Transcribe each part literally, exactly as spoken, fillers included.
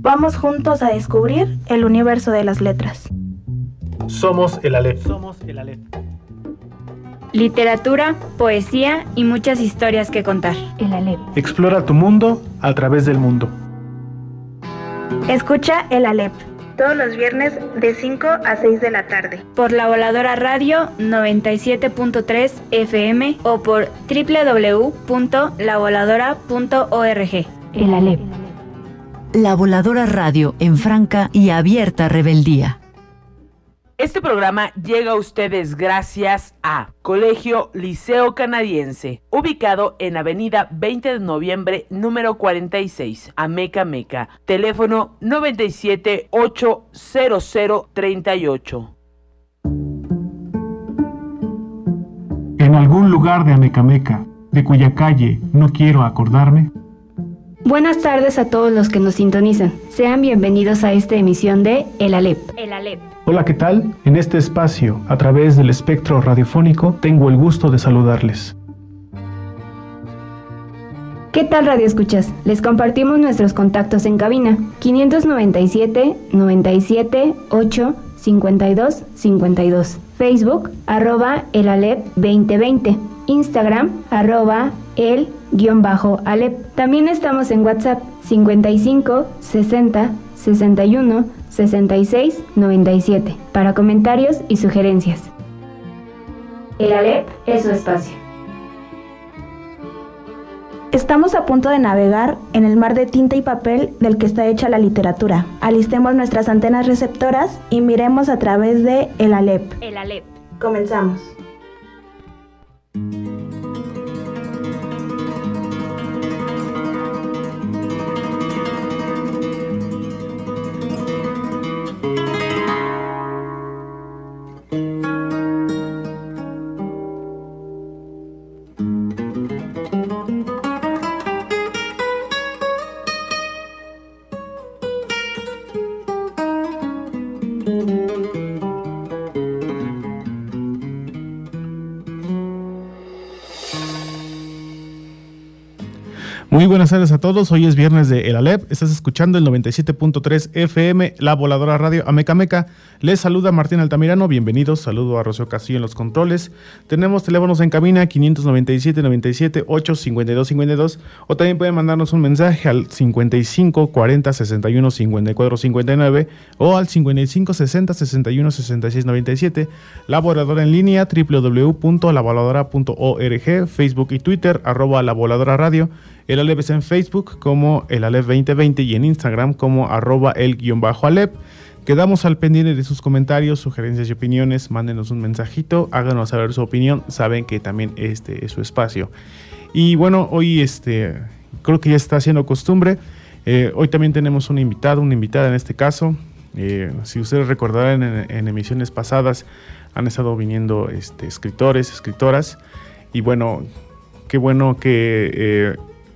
Vamos juntos a descubrir el universo de las letras. Somos el Aleph. Somos el Aleph. Literatura, poesía y muchas historias que contar. El Aleph. Explora tu mundo a través del mundo. Escucha el Aleph todos los viernes de cinco a seis de la tarde. Por La Voladora Radio noventa y siete punto tres F M o por doble u doble u doble u punto la voladora punto org. El Aleph. La Voladora Radio en franca y abierta rebeldía. Este programa llega a ustedes gracias a Colegio Liceo Canadiense, ubicado en Avenida veinte de noviembre, número cuarenta y seis, Ameca Meca. Teléfono noventa y siete, ocho cero cero, treinta y ocho. En algún lugar de Ameca Meca, de cuya calle no quiero acordarme. Buenas tardes a todos los que nos sintonizan. Sean bienvenidos a esta emisión de El Aleph. El Aleph. Hola, ¿qué tal? En este espacio, a través del espectro radiofónico, tengo el gusto de saludarles. ¿Qué tal, Radio Escuchas? Les compartimos nuestros contactos en cabina: quinientos noventa y siete, noventa y siete, ocho, cincuenta y dos, cincuenta y dos. Facebook, arroba el Aleph veinte veinte. Instagram, arroba el guión bajo Aleph. También estamos en WhatsApp, cincuenta y cinco, sesenta, sesenta y uno, sesenta y seis, noventa y siete, para comentarios y sugerencias. El Aleph es su espacio. Estamos a punto de navegar en el mar de tinta y papel del que está hecha la literatura. Alistemos nuestras antenas receptoras y miremos a través de El Aleph. El Aleph. Comenzamos. Muy buenas tardes a todos, hoy es viernes de El Aleph, estás escuchando el noventa y siete punto tres F M, La Voladora Radio Ameca Meca. Les saluda Martín Altamirano, bienvenidos, saludo a Rocío Castillo en los controles. Tenemos teléfonos en cabina quinientos noventa y siete, noventa y siete, ocho, cincuenta y dos, cincuenta y dos, o también pueden mandarnos un mensaje al cincuenta y cinco, cuarenta, sesenta y uno, cincuenta y cuatro, cincuenta y nueve o al cincuenta y cinco, sesenta, sesenta y uno, sesenta y seis, noventa y siete. La Voladora en línea, doble u doble u doble u punto la voladora punto org, Facebook y Twitter, arroba La Voladora Radio. El Aleph es en Facebook como el Aleph veinte veinte y en Instagram como arroba el guión bajo Aleph. Quedamos al pendiente de sus comentarios, sugerencias y opiniones. Mándenos un mensajito, háganos saber su opinión. Saben que también este es su espacio. Y bueno, hoy este creo que ya está haciendo costumbre. Eh, hoy también tenemos un invitado, una invitada en este caso. Eh, si ustedes recordarán, en, en emisiones pasadas han estado viniendo este, escritores, escritoras. Y bueno, qué bueno que... Eh,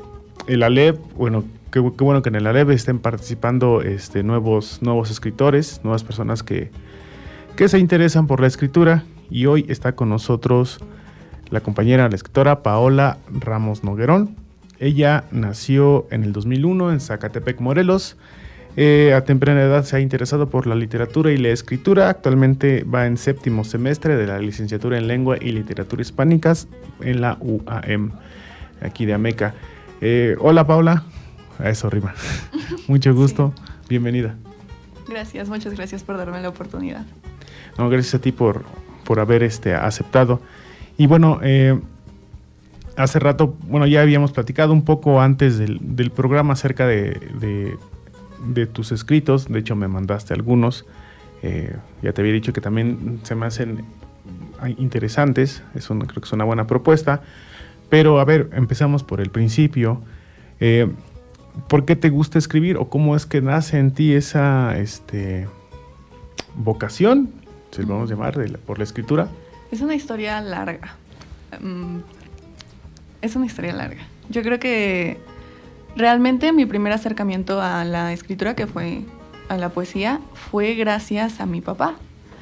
El Aleph, bueno, qué, qué bueno que en el Aleph estén participando este, nuevos, nuevos escritores, nuevas personas que, que se interesan por la escritura. Y hoy está con nosotros la compañera, la escritora Paola Ramos Noguerón. Ella nació en el dos mil uno en Zacatepec, Morelos. Eh, a temprana edad se ha interesado por la literatura y la escritura. Actualmente va en séptimo semestre de la licenciatura en Lengua y Literatura Hispánicas en la U A M, aquí de Ameca. Eh, hola Paula, eso rima. Mucho gusto, sí. Bienvenida. Gracias, muchas gracias por darme la oportunidad. No, gracias a ti por, por haber este, aceptado. Y bueno, eh, hace rato, bueno, ya habíamos platicado un poco antes del, del programa acerca de, de, de tus escritos. De hecho, me mandaste algunos. Eh, ya te había dicho que también se me hacen interesantes. Es una, creo que es una buena propuesta. Pero a ver, empezamos por el principio. Eh, ¿Por qué te gusta escribir o cómo es que nace en ti esa este, vocación, si lo vamos a llamar, de la, por la escritura? Es una historia larga. Um, es una historia larga. Yo creo que realmente mi primer acercamiento a la escritura, que fue a la poesía, fue gracias a mi papá.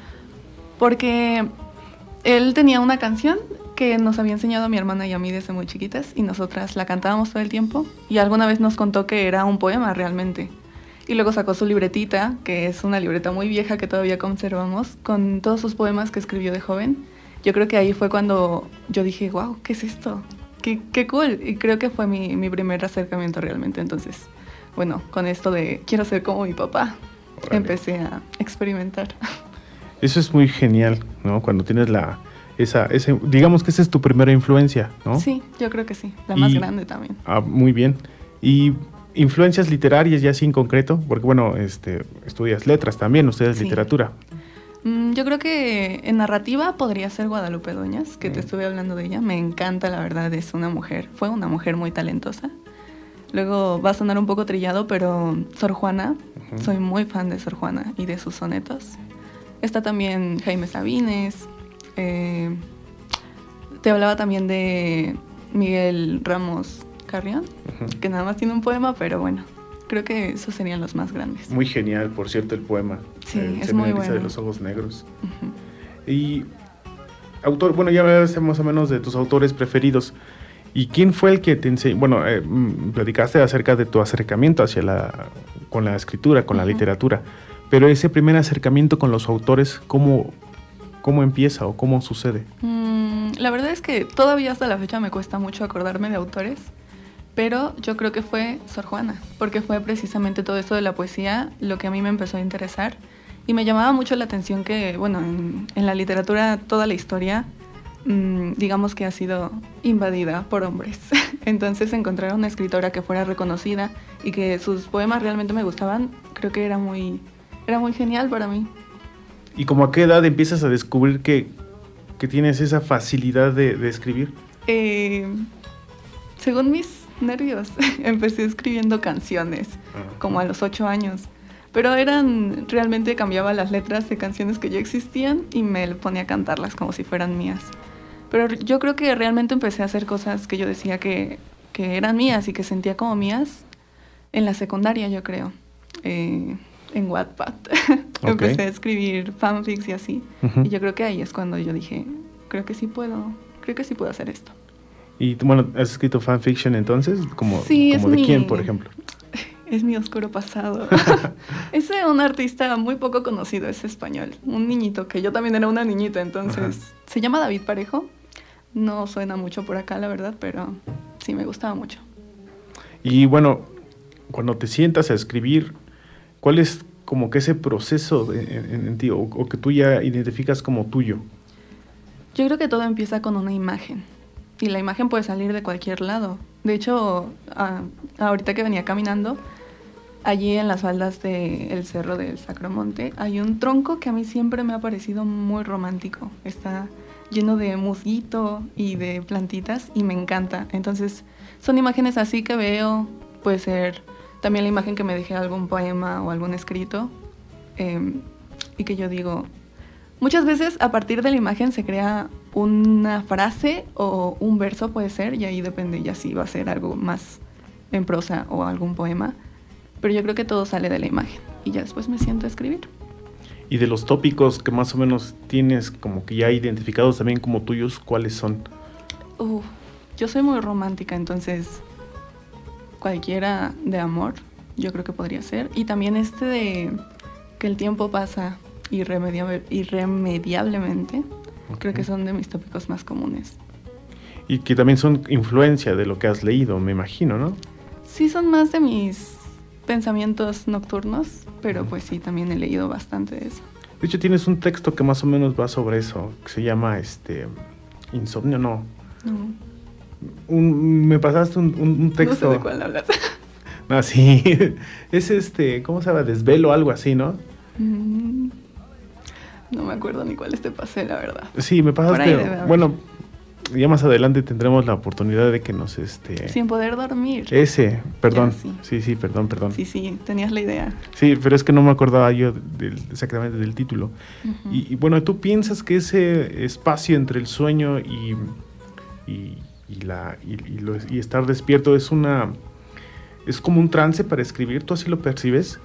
Porque él tenía una canción que nos había enseñado a mi hermana y a mí desde muy chiquitas y nosotras la cantábamos todo el tiempo y alguna vez nos contó que era un poema realmente. Y luego sacó su libretita, que es una libreta muy vieja que todavía conservamos, con todos sus poemas que escribió de joven. Yo creo que ahí fue cuando yo dije, wow, ¿qué es esto? Qué, qué cool. Y creo que fue mi, mi primer acercamiento realmente. Entonces, bueno, con esto de quiero ser como mi papá, Órale. empecé a experimentar. Eso es muy genial, ¿no? Cuando tienes la... Esa, ese, digamos que esa es tu primera influencia, ¿no? Sí, yo creo que sí. La y, más grande también. Ah, muy bien. Y influencias literarias ya así en concreto, porque bueno, este, estudias letras también, ustedes sí. literatura. Yo creo que en narrativa podría ser Guadalupe Dueñas, que te estuve hablando de ella. Me encanta, la verdad, es una mujer, fue una mujer muy talentosa. Luego va a sonar un poco trillado, pero Sor Juana, uh-huh. soy muy fan de Sor Juana y de sus sonetos. Está también Jaime Sabines, eh, te hablaba también de Miguel Ramos Carrión, uh-huh. que nada más tiene un poema, pero bueno. Creo que esos serían los más grandes. Muy genial, por cierto, el poema. Sí, el es muy bueno. de los ojos negros. Uh-huh. Y autor, bueno, ya hablaste más o menos de tus autores preferidos. ¿Y quién fue el que te enseñó? Bueno, eh, platicaste acerca de tu acercamiento hacia la, con la escritura, con uh-huh. la literatura. Pero ese primer acercamiento con los autores, ¿cómo, cómo empieza o cómo sucede? Mm, la verdad es que todavía hasta la fecha me cuesta mucho acordarme de autores. Pero yo creo que fue Sor Juana, porque fue precisamente todo esto de la poesía lo que a mí me empezó a interesar. Y me llamaba mucho la atención que, bueno, en, en la literatura toda la historia, mmm, digamos que ha sido invadida por hombres. Entonces encontrar a una escritora que fuera reconocida y que sus poemas realmente me gustaban, creo que era muy, era muy genial para mí. ¿Y como a qué edad empiezas a descubrir que, que tienes esa facilidad de, de escribir? Eh, según mis nervios, empecé escribiendo canciones uh-huh. como a los ocho años, pero eran, realmente cambiaba las letras de canciones que ya existían y me ponía a cantarlas como si fueran mías. Pero yo creo que realmente empecé a hacer cosas que yo decía que, que eran mías y que sentía como mías en la secundaria, yo creo, eh, en Wattpad. Okay. Empecé a escribir fanfics y así, uh-huh. y yo creo que ahí es cuando yo dije, creo que sí puedo, creo que sí puedo hacer esto. Y bueno, ¿has escrito fanfiction entonces? ¿Como, sí, como es de mi, quién, por ejemplo? Es mi oscuro pasado. Es un artista muy poco conocido, es español. Un niñito, que yo también era una niñita, entonces Ajá. se llama David Parejo. No suena mucho por acá, la verdad, pero sí me gustaba mucho. Y bueno, cuando te sientas a escribir, ¿cuál es como que ese proceso en, en, en ti, o, o que tú ya identificas como tuyo? Yo creo que todo empieza con una imagen. Y la imagen puede salir de cualquier lado. De hecho, a, ahorita que venía caminando, allí en las faldas del Cerro del Sacromonte, hay un tronco que a mí siempre me ha parecido muy romántico. Está lleno de musguito y de plantitas y me encanta. Entonces, son imágenes así que veo. Puede ser también la imagen que me dejé algún poema o algún escrito. Eh, y que yo digo... Muchas veces a partir de la imagen se crea una frase o un verso, puede ser, y ahí depende ya si va a ser algo más en prosa o algún poema. Pero yo creo que todo sale de la imagen y ya después me siento a escribir. Y de los tópicos que más o menos tienes como que ya identificados también como tuyos, ¿cuáles son? Uh, yo soy muy romántica, entonces cualquiera de amor yo creo que podría ser. Y también este de que el tiempo pasa irremediable, irremediablemente, okay. Creo que son de mis tópicos más comunes. Y que también son influencia de lo que has leído, me imagino, ¿no? Sí, son más de mis pensamientos nocturnos, pero pues sí, también he leído bastante de eso. De hecho, tienes un texto que más o menos va sobre eso, que se llama este Insomnio, no. No. Un, me pasaste un, un, un texto. No sé de cuál hablas. No, sí. Es este, ¿cómo se llama? Desvelo, algo así, ¿no? Mm. No me acuerdo ni cuáles te pasé, la verdad. Sí, me pasaste. Bueno, ya más adelante tendremos la oportunidad de que nos este. Sin poder dormir. Ese, perdón. Ya, sí. sí, sí, perdón, perdón. Sí, sí, tenías la idea. Sí, pero es que no me acordaba yo del, exactamente del título. Uh-huh. Y, y bueno, ¿tú piensas que ese espacio entre el sueño y y, y la y, y, lo, y estar despierto es una es como un trance para escribir? ¿Tú así lo percibes?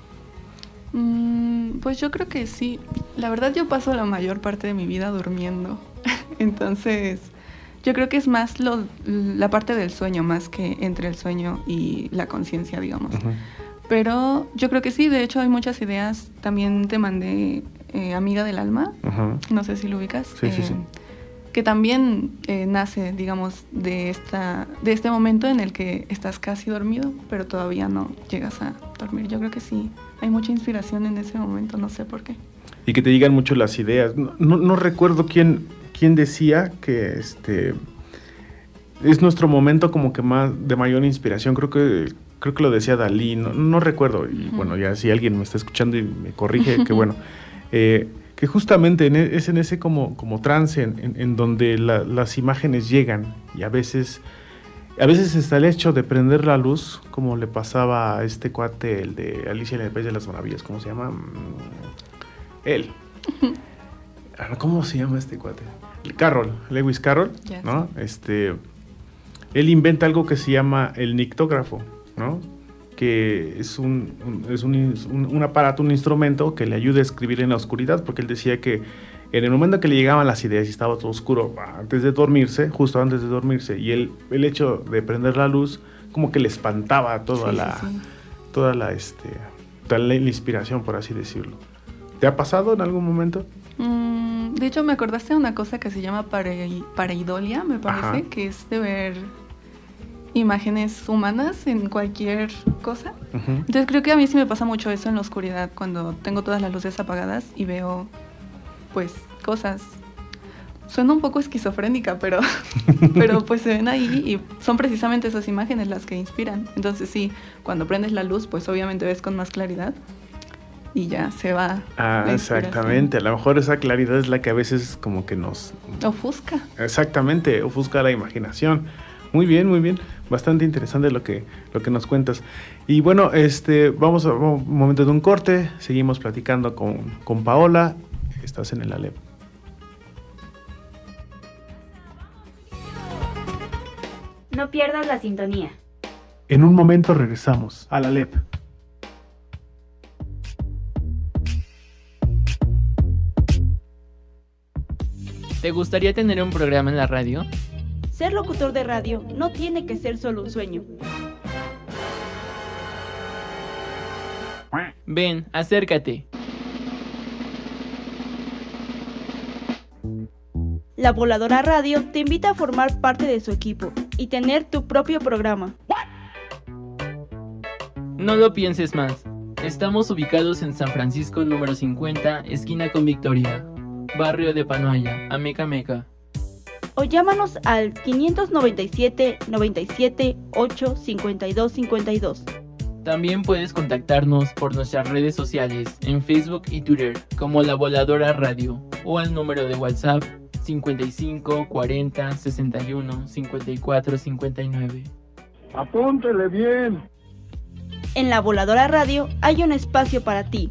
Mm, pues yo creo que sí. La verdad yo paso la mayor parte de mi vida durmiendo. Entonces, yo creo que es más lo, la parte del sueño, más que entre el sueño y la conciencia, digamos. Uh-huh. Pero yo creo que sí, de hecho hay muchas ideas. También te mandé eh, Amiga del Alma, uh-huh. no sé si lo ubicas, sí, eh, sí, sí. que también eh, nace, digamos, de, esta, de este momento en el que estás casi dormido, pero todavía no llegas a dormir. Yo creo que sí, hay mucha inspiración en ese momento, no sé por qué. Y que te llegan mucho las ideas. No, no, no recuerdo quién, quién decía que este es nuestro momento como que más de mayor inspiración. Creo que creo que lo decía Dalí, no, no recuerdo. Y uh-huh. bueno, ya si alguien me está escuchando y me corrige, que bueno. Eh, que justamente en e, es en ese como, como trance en, en, en donde la, las imágenes llegan y a veces a veces está el hecho de prender la luz, como le pasaba a este cuate, el de Alicia en el País de las Maravillas, ¿cómo se llama? Él. ¿Cómo se llama este cuate? Carroll, Lewis Carroll, yes. ¿no? Este, él inventa algo que se llama el nictógrafo, ¿no? Que es un, un, es un, un, un aparato, un instrumento que le ayuda a escribir en la oscuridad, porque él decía que en el momento que le llegaban las ideas y estaba todo oscuro antes de dormirse, justo antes de dormirse, y él, el hecho de prender la luz como que le espantaba toda sí, la, sí, sí. toda la, este, toda la inspiración, por así decirlo. ¿Te ha pasado en algún momento? Mm, de hecho, me acordaste de una cosa que se llama pare, pareidolia, me parece, Ajá. que es de ver imágenes humanas en cualquier cosa. Uh-huh. Entonces creo que a mí sí me pasa mucho eso en la oscuridad, cuando tengo todas las luces apagadas y veo, pues, cosas. Suena un poco esquizofrénica, pero, pero pues se ven ahí y son precisamente esas imágenes las que inspiran. Entonces sí, cuando prendes la luz, pues obviamente ves con más claridad. Y ya se va. Ah, exactamente. A lo mejor esa claridad es la que a veces como que nos... ofusca. Exactamente, ofusca la imaginación. Muy bien, muy bien. Bastante interesante lo que, lo que nos cuentas. Y bueno, este, vamos a un momento de un corte. Seguimos platicando con, con Paola. Estás en el Alep. No pierdas la sintonía. En un momento regresamos al Alep. ¿Te gustaría tener un programa en la radio? Ser locutor de radio no tiene que ser solo un sueño. Ven, acércate. La Voladora Radio te invita a formar parte de su equipo y tener tu propio programa. No lo pienses más. Estamos ubicados en San Francisco número cincuenta, esquina con Victoria, barrio de Panoaya, Amecameca. O llámanos al quinientos noventa y siete, noventa y siete, ocho, cincuenta y dos, cincuenta y dos. También puedes contactarnos por nuestras redes sociales en Facebook y Twitter como La Voladora Radio o al número de WhatsApp cincuenta y cinco, cuarenta, sesenta y uno, cincuenta y cuatro, cincuenta y nueve. Apúntele bien. En La Voladora Radio hay un espacio para ti.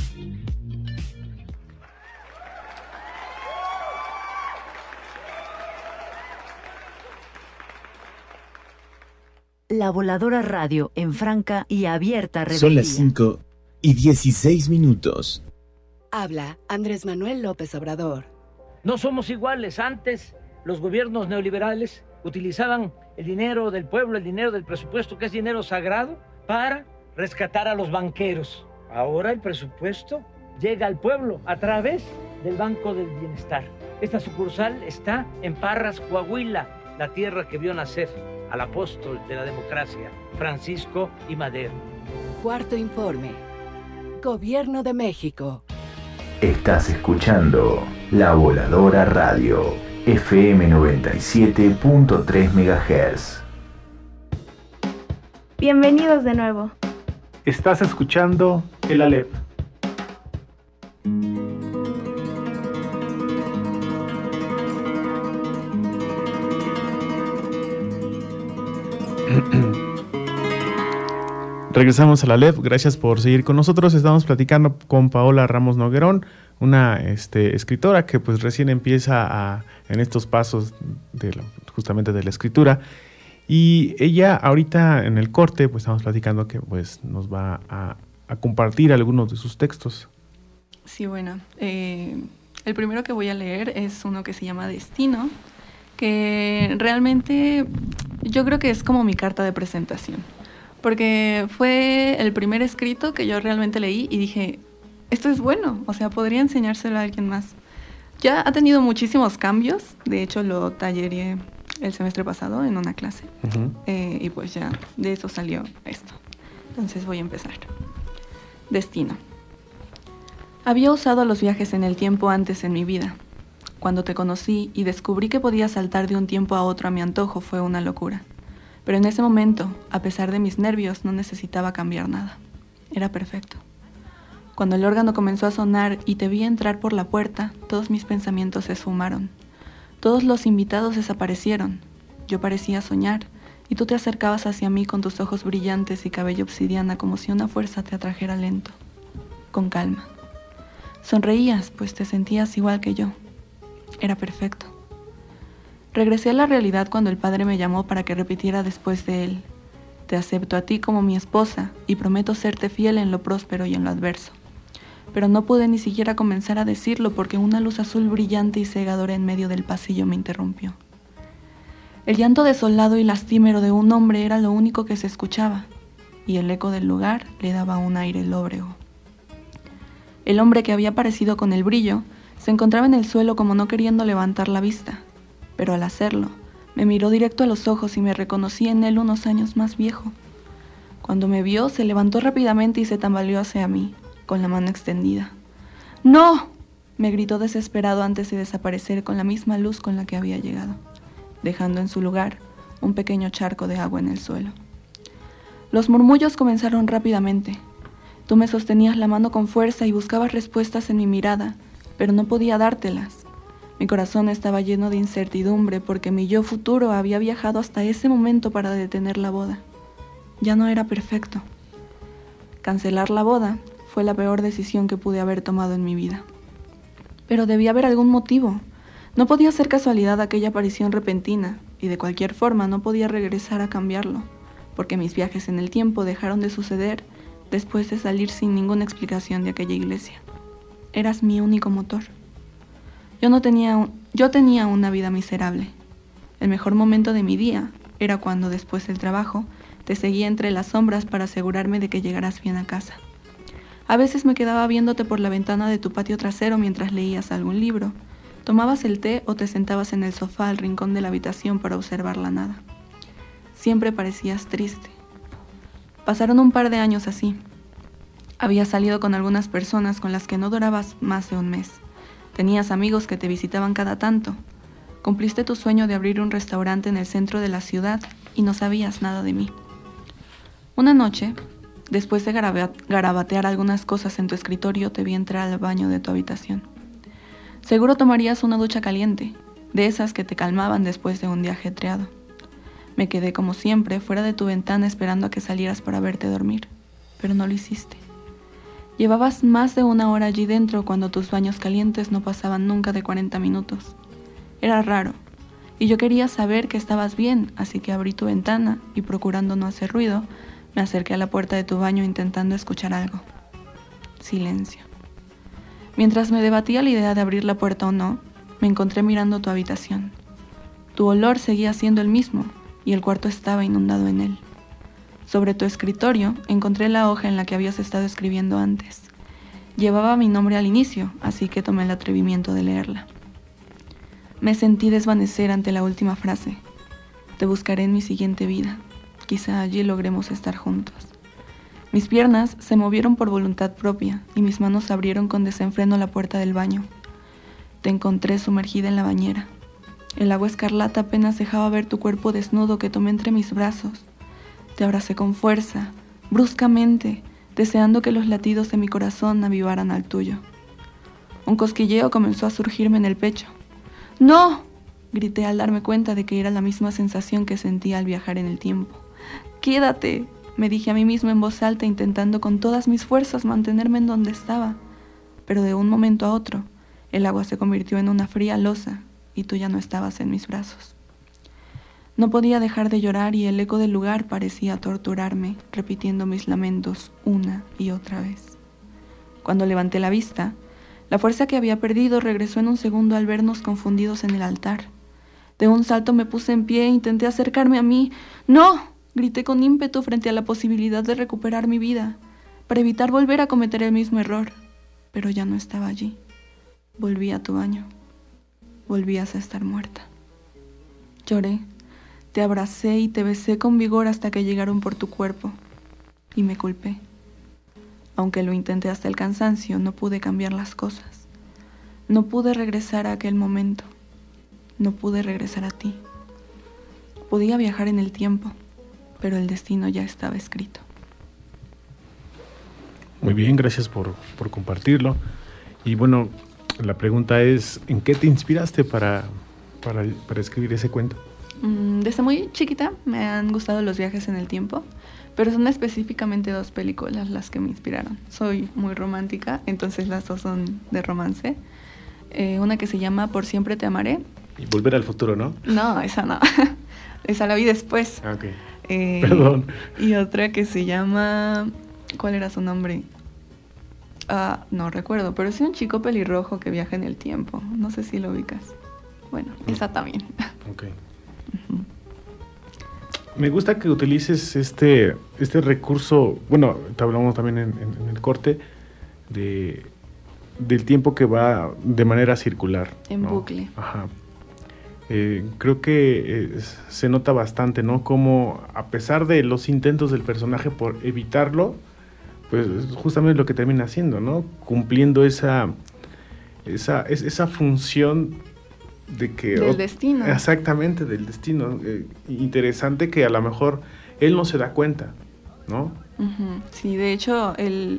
La Voladora Radio en franca y abierta rebeldía. Son las cinco y dieciséis minutos. Habla Andrés Manuel López Obrador. No somos iguales. Antes, los gobiernos neoliberales utilizaban el dinero del pueblo, el dinero del presupuesto, que es dinero sagrado, para rescatar a los banqueros. Ahora el presupuesto llega al pueblo a través del Banco del Bienestar. Esta sucursal está en Parras, Coahuila, la tierra que vio nacer al apóstol de la democracia, Francisco I. Madero. Cuarto informe. Gobierno de México. Estás escuchando La Voladora Radio, F M noventa y siete punto tres megahertz. Bienvenidos de nuevo. Estás escuchando el Alep. Regresamos a la Alep, gracias por seguir con nosotros. Estamos platicando con Paola Ramos Noguerón, una este, escritora que pues recién empieza a, en estos pasos de la, justamente de la escritura. Y ella ahorita en el corte pues estamos platicando que pues nos va a, a compartir algunos de sus textos. Sí, bueno, eh, el primero que voy a leer es uno que se llama Destino, que realmente yo creo que es como mi carta de presentación. porque fue el primer escrito que yo realmente leí y dije, esto es bueno, o sea, podría enseñárselo a alguien más. Ya ha tenido muchísimos cambios, de hecho lo talleré el semestre pasado en una clase, uh-huh. eh, y pues ya de eso salió esto. Entonces voy a empezar. Destino. Había usado los viajes en el tiempo antes en mi vida. Cuando te conocí y descubrí que podía saltar de un tiempo a otro a mi antojo fue una locura. Pero en ese momento, a pesar de mis nervios, no necesitaba cambiar nada. Era perfecto. Cuando el órgano comenzó a sonar y te vi entrar por la puerta, todos mis pensamientos se esfumaron. Todos los invitados desaparecieron. Yo parecía soñar, y tú te acercabas hacia mí con tus ojos brillantes y cabello obsidiana como si una fuerza te atrajera lento, con calma. Sonreías, pues te sentías igual que yo. Era perfecto. Regresé a la realidad cuando el padre me llamó para que repitiera después de él. Te acepto a ti como mi esposa y prometo serte fiel en lo próspero y en lo adverso. Pero no pude ni siquiera comenzar a decirlo porque una luz azul brillante y cegadora en medio del pasillo me interrumpió. El llanto desolado y lastimero de un hombre era lo único que se escuchaba, y el eco del lugar le daba un aire lóbrego. El hombre que había aparecido con el brillo se encontraba en el suelo como no queriendo levantar la vista, pero al hacerlo, me miró directo a los ojos y me reconocí en él unos años más viejo. Cuando me vio, se levantó rápidamente y se tambaleó hacia mí, con la mano extendida. ¡No!, me gritó desesperado antes de desaparecer con la misma luz con la que había llegado, dejando en su lugar un pequeño charco de agua en el suelo. Los murmullos comenzaron rápidamente. Tú me sostenías la mano con fuerza y buscabas respuestas en mi mirada, pero no podía dártelas. Mi corazón estaba lleno de incertidumbre porque mi yo futuro había viajado hasta ese momento para detener la boda. Ya no era perfecto. Cancelar la boda fue la peor decisión que pude haber tomado en mi vida. Pero debía haber algún motivo. No podía ser casualidad aquella aparición repentina, y de cualquier forma no podía regresar a cambiarlo, porque mis viajes en el tiempo dejaron de suceder después de salir sin ninguna explicación de aquella iglesia. Eras mi único motor. Yo no tenía un, yo tenía una vida miserable. El mejor momento de mi día era cuando, después del trabajo, te seguía entre las sombras para asegurarme de que llegaras bien a casa. A veces me quedaba viéndote por la ventana de tu patio trasero mientras leías algún libro. Tomabas el té o te sentabas en el sofá al rincón de la habitación para observar la nada. Siempre parecías triste. Pasaron un par de años así. Había salido con algunas personas con las que no durabas más de un mes. Tenías amigos que te visitaban cada tanto. Cumpliste tu sueño de abrir un restaurante en el centro de la ciudad y no sabías nada de mí. Una noche, después de garabatear algunas cosas en tu escritorio, te vi entrar al baño de tu habitación. Seguro tomarías una ducha caliente, de esas que te calmaban después de un día ajetreado. Me quedé como siempre fuera de tu ventana esperando a que salieras para verte dormir, pero no lo hiciste. Llevabas más de una hora allí dentro cuando tus baños calientes no pasaban nunca de cuarenta minutos. Era raro, y yo quería saber que estabas bien, así que abrí tu ventana y, procurando no hacer ruido, me acerqué a la puerta de tu baño intentando escuchar algo. Silencio. Mientras me debatía la idea de abrir la puerta o no, me encontré mirando tu habitación. Tu olor seguía siendo el mismo, y el cuarto estaba inundado en él. Sobre tu escritorio encontré la hoja en la que habías estado escribiendo antes. Llevaba mi nombre al inicio, así que tomé el atrevimiento de leerla. Me sentí desvanecer ante la última frase. Te buscaré en mi siguiente vida. Quizá allí logremos estar juntos. Mis piernas se movieron por voluntad propia y mis manos abrieron con desenfreno la puerta del baño. Te encontré sumergida en la bañera. El agua escarlata apenas dejaba ver tu cuerpo desnudo que tomé entre mis brazos. Te abracé con fuerza, bruscamente, deseando que los latidos de mi corazón avivaran al tuyo. Un cosquilleo comenzó a surgirme en el pecho. ¡No!, grité al darme cuenta de que era la misma sensación que sentía al viajar en el tiempo. ¡Quédate!, me dije a mí mismo en voz alta, intentando con todas mis fuerzas mantenerme en donde estaba. Pero de un momento a otro, el agua se convirtió en una fría losa y tú ya no estabas en mis brazos. No podía dejar de llorar y el eco del lugar parecía torturarme, repitiendo mis lamentos una y otra vez. Cuando levanté la vista, la fuerza que había perdido regresó en un segundo al vernos confundidos en el altar. De un salto me puse en pie e intenté acercarme a mí. ¡No!, Grité con ímpetu frente a la posibilidad de recuperar mi vida, para evitar volver a cometer el mismo error. Pero ya no estaba allí. Volví a tu baño. Volvías a estar muerta. Lloré, te abracé y te besé con vigor hasta que llegaron por tu cuerpo. Y me culpé. Aunque lo intenté hasta el cansancio, no pude cambiar las cosas. No pude regresar a aquel momento. No pude regresar a ti. Podía viajar en el tiempo, pero el destino ya estaba escrito. Muy bien, gracias por, por compartirlo. Y bueno, la pregunta es, ¿en qué te inspiraste para, para, para escribir ese cuento? Mm, desde muy chiquita me han gustado los viajes en el tiempo, pero son específicamente dos películas las que me inspiraron. Soy muy romántica, entonces las dos son de romance. Eh, una que se llama Por siempre te amaré. Y Volver al futuro, ¿no? No, esa no. Esa la vi después. Ah, ok. Eh, Perdón. Y otra que se llama... ¿Cuál era su nombre? Ah, no recuerdo, pero es un chico pelirrojo que viaja en el tiempo. No sé si lo ubicas. Bueno, mm. esa también. Ok. Uh-huh. Me gusta que utilices este, este recurso, bueno, te hablamos también en, en, en el corte, de, del tiempo que va de manera circular. En ¿no? bucle. Ajá. Eh, creo que eh, se nota bastante, ¿no? Como a pesar de los intentos del personaje por evitarlo, pues justamente es lo que termina haciendo, ¿no? Cumpliendo esa, esa, esa función de que... Del destino. Exactamente, del destino. Eh, interesante que a lo mejor él no se da cuenta, ¿no? Uh-huh. Sí, de hecho, el...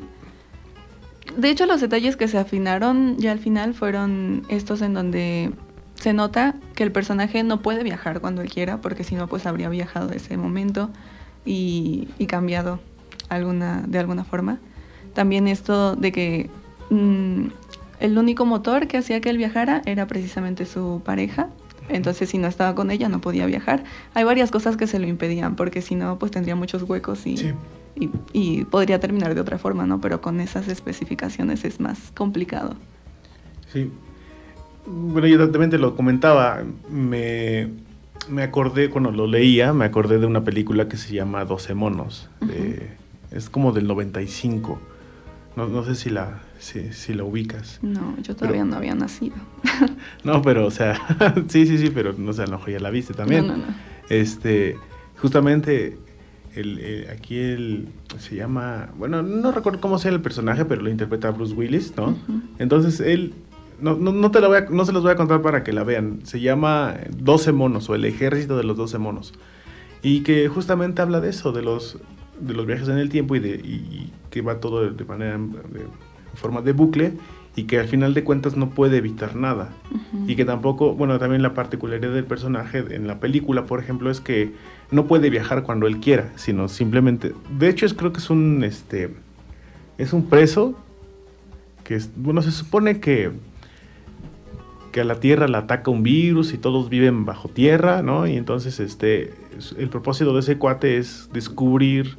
De hecho, los detalles que se afinaron ya al final fueron estos en donde se nota que el personaje no puede viajar cuando él quiera, porque si no, pues habría viajado de ese momento y, y cambiado alguna, de alguna forma. También esto de que mmm, el único motor que hacía que él viajara era precisamente su pareja. Entonces, si no estaba con ella, no podía viajar. Hay varias cosas que se lo impedían, porque si no, pues tendría muchos huecos y, sí. y, y podría terminar de otra forma, ¿no? Pero con esas especificaciones es más complicado. Sí. Bueno, yo también te lo comentaba. Me, me acordé, cuando lo leía, me acordé de una película que se llama doce monos. Uh-huh. De, es como del noventa y cinco. No, no sé si la, si, si la ubicas. No, yo todavía pero, no había nacido. No, pero, o sea, sí, sí, sí, pero no sé, a lo mejor ya la viste también. No, no, no. Este, justamente, el, el, aquí el, se llama, bueno, no recuerdo cómo sea el personaje, pero lo interpreta Bruce Willis, ¿no? Uh-huh. Entonces, él, no, no, no, te la voy a, no se los voy a contar para que la vean. Se llama doce monos, o el ejército de los doce monos. Y que justamente habla de eso, de los... de los viajes en el tiempo y, de, y, y que va todo de, de manera de, de forma de bucle y que al final de cuentas no puede evitar nada. Uh-huh. Y que tampoco, bueno, también la particularidad del personaje en la película, por ejemplo, es que no puede viajar cuando él quiera, sino simplemente, de hecho es, creo que es un este es un preso que es, bueno, se supone que que a la Tierra la ataca un virus y todos viven bajo tierra, ¿no? Y entonces este el propósito de ese cuate es descubrir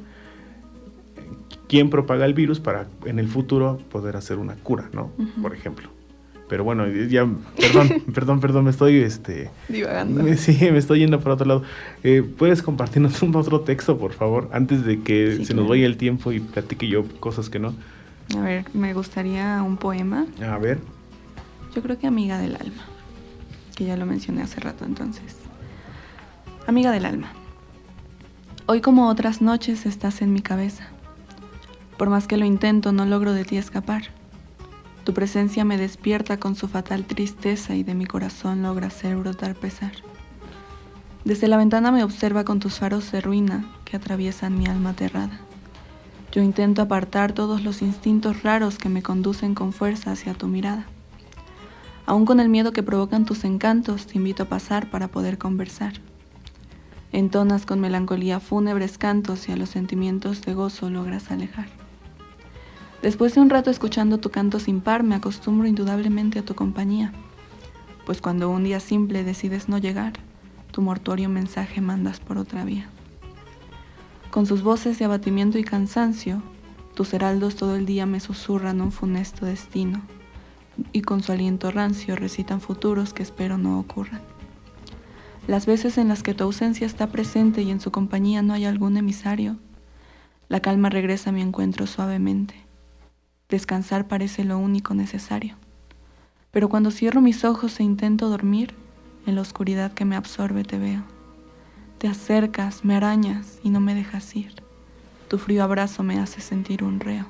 quién propaga el virus para en el futuro poder hacer una cura, ¿no? Uh-huh. Por ejemplo. Pero bueno, ya, perdón, perdón, perdón, me estoy, este... divagando. Me, sí, me estoy yendo por otro lado. Eh, ¿Puedes compartirnos un otro texto, por favor? Antes de que sí, se claro. nos vaya el tiempo y platique yo cosas que no. A ver, me gustaría un poema. A ver. Yo creo que Amiga del Alma, que ya lo mencioné hace rato entonces. Amiga del Alma. Hoy como otras noches estás en mi cabeza. Por más que lo intento, no logro de ti escapar. Tu presencia me despierta con su fatal tristeza y de mi corazón logra hacer brotar pesar. Desde la ventana me observa con tus faros de ruina que atraviesan mi alma aterrada. Yo intento apartar todos los instintos raros que me conducen con fuerza hacia tu mirada. Aún con el miedo que provocan tus encantos, te invito a pasar para poder conversar. Entonas con melancolía fúnebres cantos y a los sentimientos de gozo logras alejar. Después de un rato escuchando tu canto sin par, me acostumbro indudablemente a tu compañía, pues cuando un día simple decides no llegar, tu mortuorio mensaje mandas por otra vía. Con sus voces de abatimiento y cansancio, tus heraldos todo el día me susurran un funesto destino, y con su aliento rancio recitan futuros que espero no ocurran. las veces en las que tu ausencia está presente y en su compañía no hay algún emisario, la calma regresa a mi encuentro suavemente. Descansar parece lo único necesario. Pero cuando cierro mis ojos e intento dormir, en la oscuridad que me absorbe te veo. Te acercas, me arañas y no me dejas ir. Tu frío abrazo me hace sentir un reo.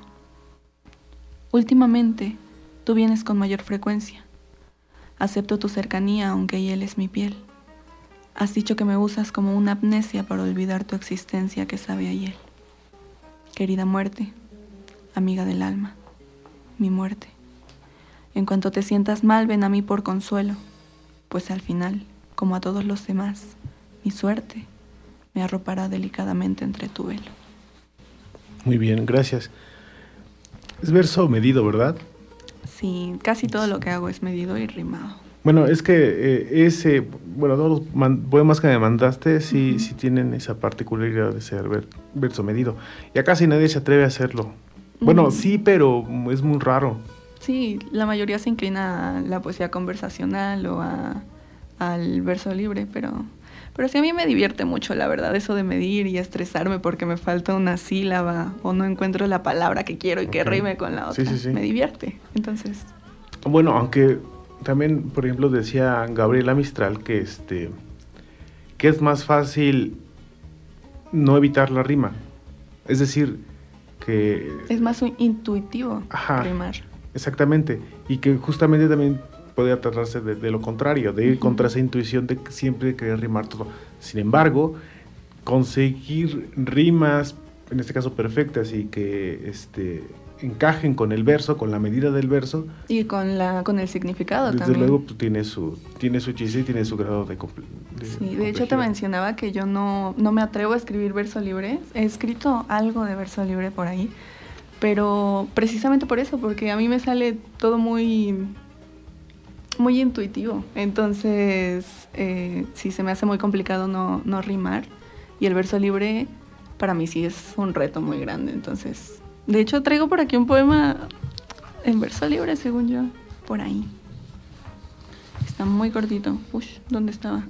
Últimamente, tú vienes con mayor frecuencia. Acepto tu cercanía aunque hieles mi piel. Has dicho que me usas como una amnesia para olvidar tu existencia que sabe a hiel. Querida muerte, amiga del alma, mi muerte. En cuanto te sientas mal, ven a mí por consuelo, pues al final, como a todos los demás, mi suerte me arropará delicadamente entre tu velo. Muy bien, gracias. Es verso medido, ¿verdad? Sí, casi todo lo que hago es medido y rimado. Bueno, es que eh, ese, bueno, todos los man, poemas que me mandaste sí, uh-huh. sí tienen esa particularidad de ser ver, verso medido. Y acá casi nadie se atreve a hacerlo. Bueno, uh-huh. sí, pero es muy raro. Sí, la mayoría se inclina a la poesía conversacional o a, al verso libre, pero, pero sí a mí me divierte mucho, la verdad, eso de medir y estresarme porque me falta una sílaba o no encuentro la palabra que quiero y okay. que rime con la otra. Sí, sí, sí. Me divierte, entonces... Bueno, aunque también, por ejemplo, decía Gabriela Mistral que, este, que es más fácil no evitar la rima. Es decir, que... Es más intuitivo Ajá. rimar. Exactamente, y que justamente también podría tratarse de, de lo contrario, de ir uh-huh. contra esa intuición de que siempre querer rimar todo. Sin embargo, conseguir rimas, en este caso perfectas, y que este, encajen con el verso, con la medida del verso. Y con la con el significado desde también. Desde luego pues, tiene su tiene su chiste y tiene su grado de, compl- de Sí, de hecho te mencionaba que yo no, no me atrevo a escribir verso libre. He escrito algo de verso libre por ahí. Pero precisamente por eso, porque a mí me sale todo muy, muy intuitivo. Entonces, eh, sí, se me hace muy complicado no, no rimar. Y el verso libre, para mí sí es un reto muy grande. Entonces, de hecho, traigo por aquí un poema en verso libre, según yo, por ahí. Está muy cortito. Uy, ¿dónde estaba?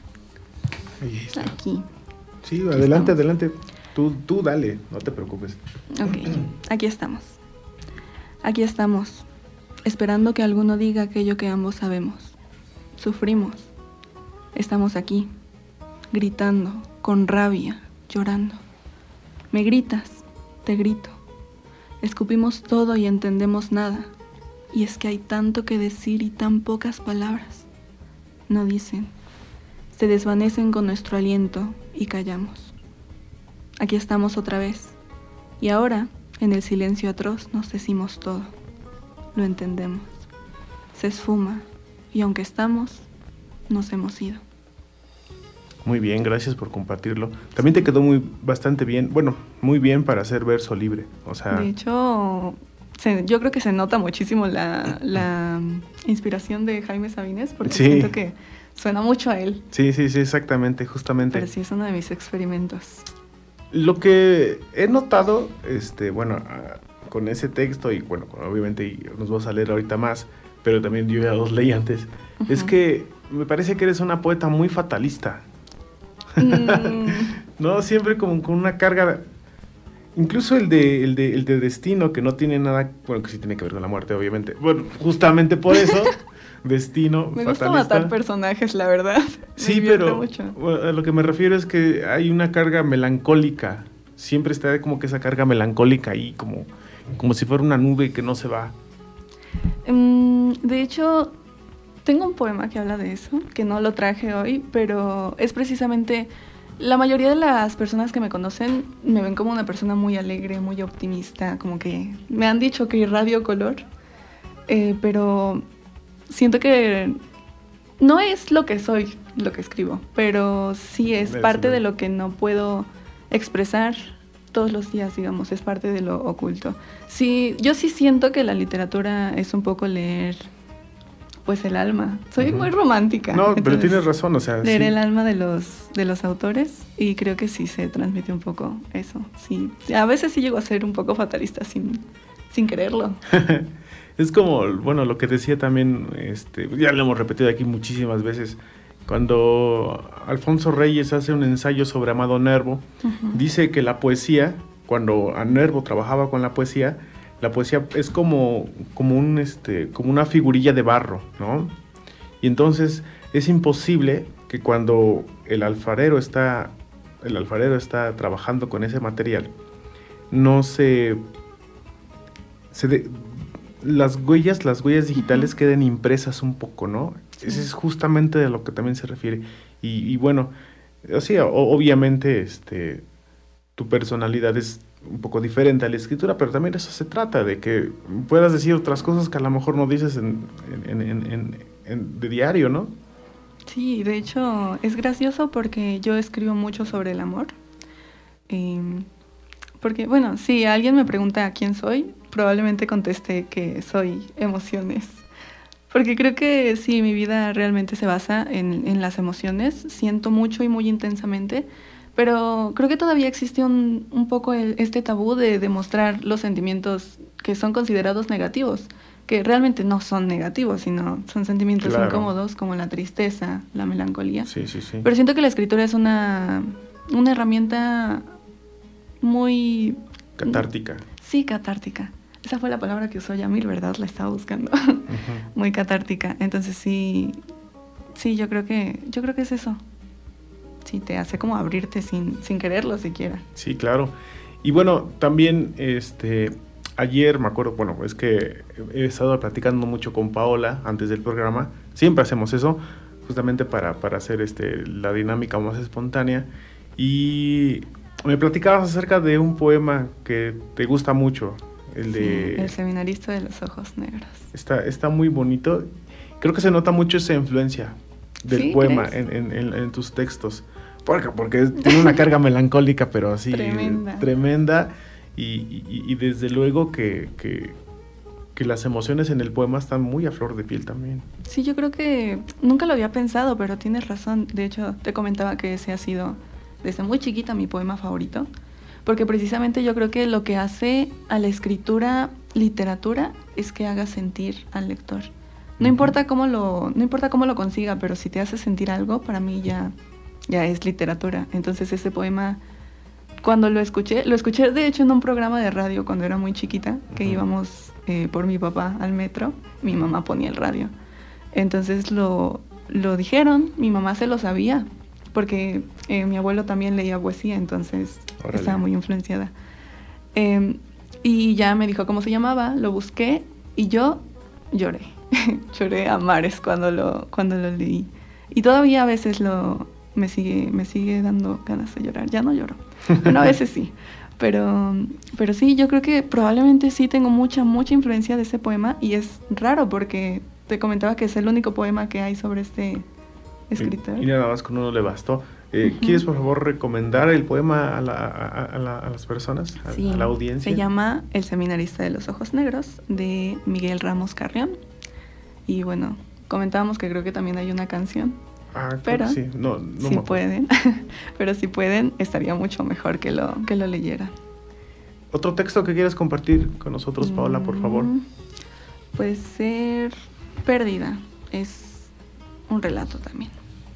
Ahí está. Aquí. Sí, aquí adelante, estamos. adelante. Tú, tú dale, no te preocupes. Ok, aquí estamos. Aquí estamos, esperando que alguno diga aquello que ambos sabemos. Sufrimos. Estamos aquí, gritando, con rabia, llorando. Me gritas, te grito. Escupimos todo y entendemos nada. Y es que hay tanto que decir y tan pocas palabras. No dicen. Se desvanecen con nuestro aliento y callamos. Aquí estamos otra vez, y ahora, en el silencio atroz, nos decimos todo. Lo entendemos. Se esfuma, y aunque estamos, nos hemos ido. Muy bien, gracias por compartirlo. También te quedó muy bastante bien, bueno, muy bien para hacer verso libre. O sea, de hecho, se, yo creo que se nota muchísimo la, la inspiración de Jaime Sabines, porque sí. siento que suena mucho a él. Sí, sí, sí, exactamente, justamente. Pero sí, es uno de mis experimentos. Lo que he notado, este, bueno, uh, con ese texto, y bueno, obviamente y nos vamos a leer ahorita más, pero también yo ya los leí antes, uh-huh. es que me parece que eres una poeta muy fatalista. Mm. No, siempre como con una carga, incluso el de, el de el de destino, que no tiene nada, bueno, que sí tiene que ver con la muerte, obviamente. Bueno, justamente por eso... Destino, me fatalista. gusta matar personajes, la verdad. Sí, pero bueno, a lo que me refiero es que hay una carga melancólica. Siempre está como que esa carga melancólica ahí, como, como si fuera una nube que no se va. Um, de hecho, tengo un poema que habla de eso, que no lo traje hoy, pero es precisamente... La mayoría de las personas que me conocen me ven como una persona muy alegre, muy optimista, como que me han dicho que irradio color, eh, pero... Siento que no es lo que soy, lo que escribo, pero sí es Eso, parte de lo que no puedo expresar todos los días, digamos, es parte de lo oculto. Sí, yo sí siento que la literatura es un poco leer, pues, el alma. Soy uh-huh. muy romántica. No, pero tienes razón, o sea... Leer sí. el alma de los, de los autores y creo que sí se transmite un poco eso, sí. A veces sí llego a ser un poco fatalista sin, sin quererlo. Es como, bueno, lo que decía también, este, ya lo hemos repetido aquí muchísimas veces, Cuando Alfonso Reyes hace un ensayo sobre Amado Nervo, uh-huh. dice que la poesía, cuando a Nervo trabajaba con la poesía, la poesía es como, como, un, este, como una figurilla de barro, ¿no? Y entonces es imposible que cuando el alfarero está, el alfarero está trabajando con ese material, no se... se de, las huellas, las huellas digitales uh-huh. queden impresas un poco, ¿no? Sí. Ese es justamente de lo que también se refiere. Y, y bueno, así, o, obviamente, este, tu personalidad es un poco diferente a la escritura, pero también eso se trata, de que puedas decir otras cosas que a lo mejor no dices en, en, en, en, en, de diario, ¿no? Sí, de hecho, es gracioso porque yo escribo mucho sobre el amor. Eh, porque, bueno, si alguien me pregunta quién soy, probablemente conteste que soy emociones. Porque creo que sí, mi vida realmente se basa en, en las emociones. Siento mucho y muy intensamente, pero creo que todavía existe un, un poco el, este tabú de demostrar los sentimientos que son considerados negativos, que realmente no son negativos, sino son sentimientos claro. incómodos como la tristeza, la melancolía. Sí, sí, sí. Pero siento que la escritura es una, una herramienta muy... catártica. Sí, catártica. Esa fue la palabra que usó Yamil, ¿verdad? La estaba buscando. Uh-huh. Muy catártica. Entonces sí, sí, yo creo que, yo creo que es eso. Sí, te hace como abrirte sin, sin quererlo siquiera. Sí, claro. Y bueno, también este, ayer me acuerdo, bueno, es que he estado platicando mucho con Paola antes del programa. Siempre hacemos eso, justamente para, para hacer este, la dinámica más espontánea. Y me platicabas acerca de un poema que te gusta mucho. El, de, sí, el seminarista de los ojos negros. Está, está muy bonito. Creo que se nota mucho esa influencia del ¿Sí, poema en, en, en, en tus textos. Porque, porque tiene una carga melancólica, pero así tremenda. tremenda y, y, y desde luego que, que, que las emociones en el poema están muy a flor de piel también. Sí, yo creo que nunca lo había pensado, pero tienes razón. De hecho, te comentaba que ese ha sido desde muy chiquita mi poema favorito. Porque precisamente yo creo que lo que hace a la escritura literatura es que haga sentir al lector. No uh-huh. importa cómo lo, no importa cómo lo consiga, pero si te hace sentir algo, para mí ya, ya es literatura. Entonces ese poema, cuando lo escuché, lo escuché de hecho en un programa de radio cuando era muy chiquita, que uh-huh. íbamos eh, por mi papá al metro, mi mamá ponía el radio. Entonces lo, lo dijeron, mi mamá se lo sabía, porque eh, mi abuelo también leía poesía, entonces Órale. Estaba muy influenciada. Eh, y ya me dijo cómo se llamaba, lo busqué y yo lloré. Lloré a mares cuando lo, cuando lo leí. Y todavía a veces lo, me, sigue, me sigue dando ganas de llorar. Ya no lloro. Bueno, a veces sí. Pero, pero sí, yo creo que probablemente sí tengo mucha, mucha influencia de ese poema. Y es raro porque te comentaba que es el único poema que hay sobre este escritor. Y, y nada más con uno le bastó. Eh, uh-huh. ¿Quieres, por favor, recomendar el poema a, la, a, a, la, a las personas, a, sí, a la audiencia? Se llama El seminarista de los ojos negros, de Miguel Ramos Carrión. Y bueno, comentábamos que creo que también hay una canción. Ah, pero sí. no, no si pueden, pero si pueden, estaría mucho mejor que lo, que lo leyeran. ¿Otro texto que quieras compartir con nosotros, Paola, por favor? Puede ser Perdida. Es un relato también.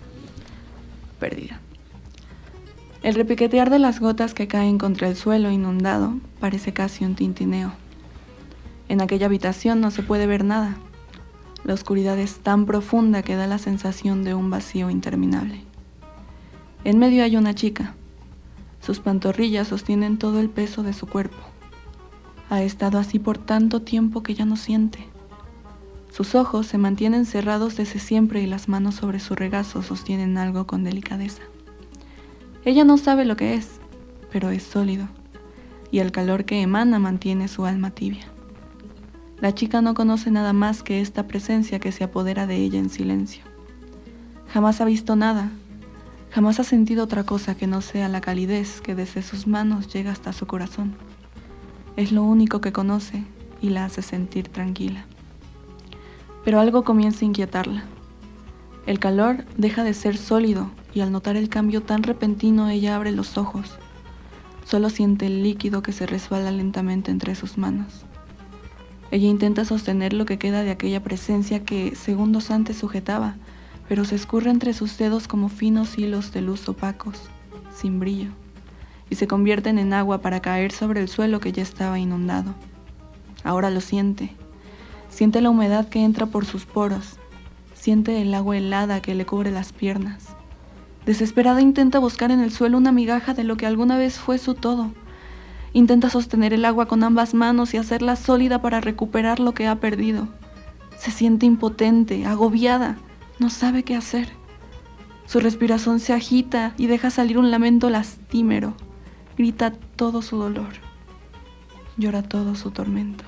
Perdida. El repiquetear de las gotas que caen contra el suelo inundado parece casi un tintineo. En aquella habitación no se puede ver nada. La oscuridad es tan profunda que da la sensación de un vacío interminable. En medio hay una chica. Sus pantorrillas sostienen todo el peso de su cuerpo. Ha estado así por tanto tiempo que ya no siente. Sus ojos se mantienen cerrados desde siempre y las manos sobre su regazo sostienen algo con delicadeza. Ella no sabe lo que es, pero es sólido, y el calor que emana mantiene su alma tibia. La chica no conoce nada más que esta presencia que se apodera de ella en silencio. Jamás ha visto nada, jamás ha sentido otra cosa que no sea la calidez que desde sus manos llega hasta su corazón. Es lo único que conoce y la hace sentir tranquila. Pero algo comienza a inquietarla. El calor deja de ser sólido y al notar el cambio tan repentino ella abre los ojos. Solo siente el líquido que se resbala lentamente entre sus manos. Ella intenta sostener lo que queda de aquella presencia que segundos antes sujetaba, pero se escurre entre sus dedos como finos hilos de luz opacos, sin brillo, y se convierten en agua para caer sobre el suelo que ya estaba inundado. Ahora lo siente. Siente la humedad que entra por sus poros. Siente el agua helada que le cubre las piernas. Desesperada intenta buscar en el suelo una migaja de lo que alguna vez fue su todo. Intenta sostener el agua con ambas manos y hacerla sólida para recuperar lo que ha perdido. Se siente impotente, agobiada, no sabe qué hacer. Su respiración se agita y deja salir un lamento lastimero. Grita todo su dolor. Llora todo su tormento.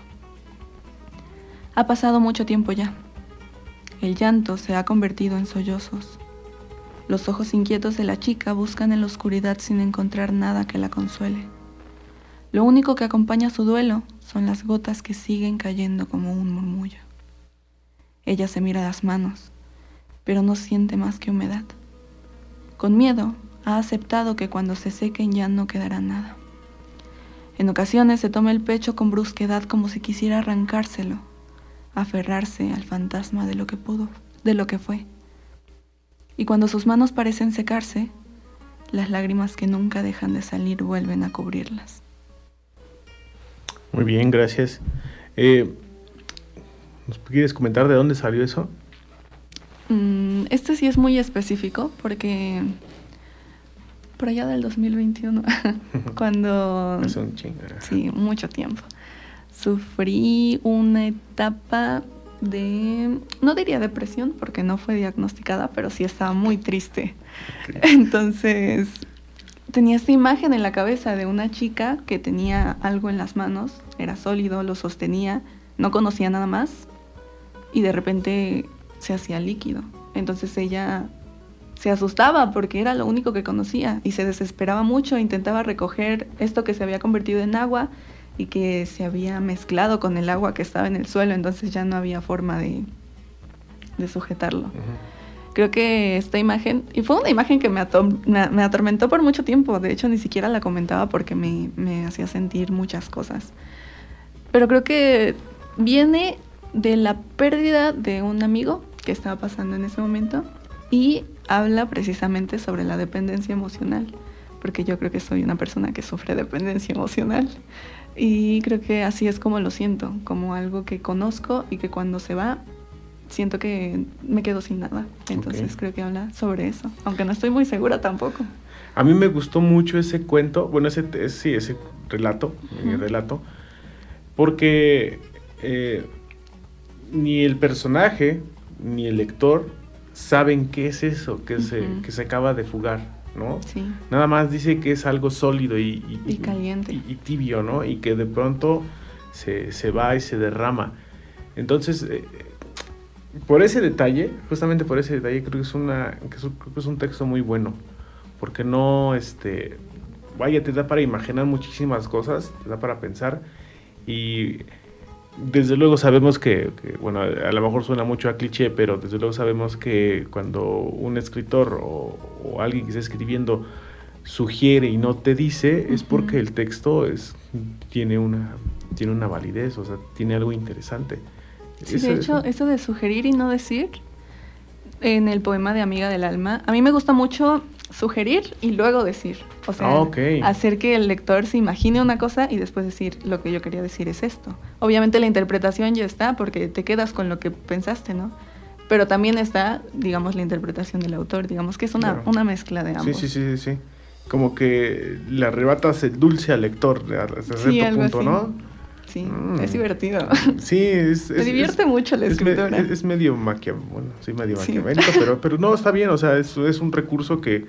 Ha pasado mucho tiempo ya. El llanto se ha convertido en sollozos. Los ojos inquietos de la chica buscan en la oscuridad sin encontrar nada que la consuele. Lo único que acompaña su duelo son las gotas que siguen cayendo como un murmullo. Ella se mira las manos, pero no siente más que humedad. Con miedo, ha aceptado que cuando se sequen ya no quedará nada. En ocasiones se toma el pecho con brusquedad como si quisiera arrancárselo, aferrarse al fantasma de lo que pudo, de lo que fue. Y cuando sus manos parecen secarse, las lágrimas que nunca dejan de salir vuelven a cubrirlas. Muy bien, gracias. Eh, ¿Nos quieres comentar de dónde salió eso? Mm, este sí es muy específico porque por allá del dos mil veintiuno, cuando... Es un chingo. Sí, mucho tiempo. Sufrí una etapa de, no diría depresión porque no fue diagnosticada, pero sí estaba muy triste. Okay. Entonces, tenía esta imagen en la cabeza de una chica que tenía algo en las manos, era sólido, lo sostenía, no conocía nada más y de repente se hacía líquido. Entonces ella se asustaba porque era lo único que conocía y se desesperaba mucho, intentaba recoger esto que se había convertido en agua y que se había mezclado con el agua que estaba en el suelo, entonces ya no había forma de, de sujetarlo. Uh-huh. Creo que esta imagen, y fue una imagen que me, atom, me, me atormentó por mucho tiempo, de hecho ni siquiera la comentaba porque me, me hacía sentir muchas cosas. Pero creo que viene de la pérdida de un amigo que estaba pasando en ese momento y habla precisamente sobre la dependencia emocional, porque yo creo que soy una persona que sufre dependencia emocional. Y creo que así es como lo siento, como algo que conozco y que cuando se va, siento que me quedo sin nada. Entonces okay. Creo que habla sobre eso, aunque no estoy muy segura tampoco. A mí me gustó mucho ese cuento, bueno, ese sí, ese relato, uh-huh. relato, porque eh, ni el personaje ni el lector saben qué es eso que, uh-huh. se, que se acaba de fugar, ¿no? Sí. Nada más dice que es algo sólido y, y, y caliente y, y tibio, ¿no? Y que de pronto se, se va y se derrama. Entonces, eh, por ese detalle, justamente por ese detalle, creo que es una que es un, creo que es un texto muy bueno, porque no, este, vaya, te da para imaginar muchísimas cosas, te da para pensar y desde luego sabemos que, que, bueno, a lo mejor suena mucho a cliché, pero desde luego sabemos que cuando un escritor o, o alguien que está escribiendo sugiere y no te dice, uh-huh. es porque el texto es, tiene una, tiene una validez, o sea, tiene algo interesante. Sí, eso, de hecho, eso... eso de sugerir y no decir, en el poema de Amiga del Alma, a mí me gusta mucho sugerir y luego decir. O sea, oh, okay. hacer que el lector se imagine una cosa y después decir, lo que yo quería decir es esto. Obviamente la interpretación ya está porque te quedas con lo que pensaste, ¿no? Pero también está, digamos, la interpretación del autor. Digamos que es una, claro. una mezcla de ambos. Sí, sí, sí, sí. Como que le arrebatas el dulce al lector hasta sí, cierto punto, así. ¿no? Sí, mm. es divertido. Sí, es... Me divierte es, mucho la escritura. Es, me, es medio maquia, bueno, sí, medio sí. maquiavélico, pero, pero no, está bien, o sea, es, es un recurso que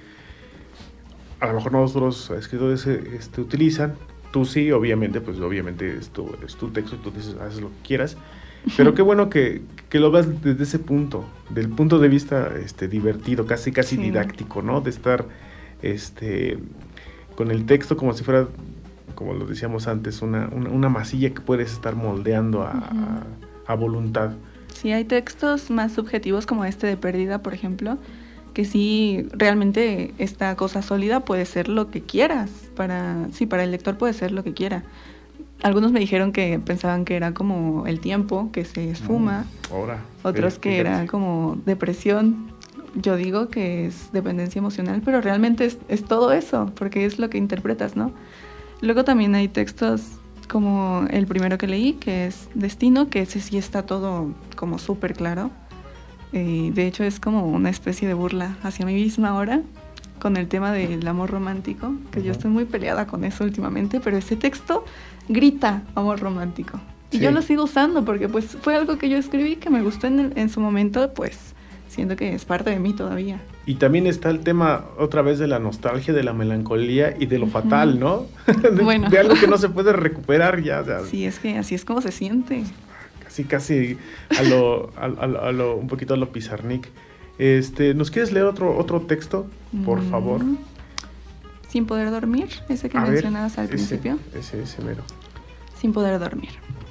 a lo mejor no otros escritores este, utilizan. Tú sí, obviamente, pues obviamente es tu, es tu texto, tú dices, haces lo que quieras. Pero qué bueno que, que lo veas desde ese punto, del punto de vista este, divertido, casi casi sí. didáctico, ¿no? De estar este, con el texto como si fuera, como lo decíamos antes, una, una, una masilla que puedes estar moldeando a, uh-huh. a, a voluntad. Sí, hay textos más subjetivos como este de Pérdida, por ejemplo, que sí, realmente esta cosa sólida puede ser lo que quieras. Para, sí, para el lector puede ser lo que quiera. Algunos me dijeron que pensaban que era como el tiempo, que se esfuma. Ahora. Otros que era como depresión. yo digo que es dependencia emocional, pero realmente es, es todo eso, porque es lo que interpretas, ¿no? Luego también hay textos como el primero que leí, que es Destino, que ese sí está todo como súper claro. Eh, de hecho, es como una especie de burla hacia mí misma ahora, con el tema del amor romántico, que uh-huh. yo estoy muy peleada con eso últimamente, pero ese texto grita amor romántico. Y sí. yo lo sigo usando porque pues fue algo que yo escribí que me gustó en, el, en su momento, pues siento que es parte de mí todavía. Y también está el tema otra vez de la nostalgia, de la melancolía y de lo uh-huh. fatal, ¿no? de, bueno. de algo que no se puede recuperar ya. O sea, sí, es que así es como se siente. Casi, casi a lo, a, a, a lo un poquito a lo Pizarnik. Este, ¿nos quieres leer otro, otro texto, por mm. favor? Sin poder dormir, ese que a mencionabas ver, al ese, principio. Ese, ese mero. Sin poder dormir.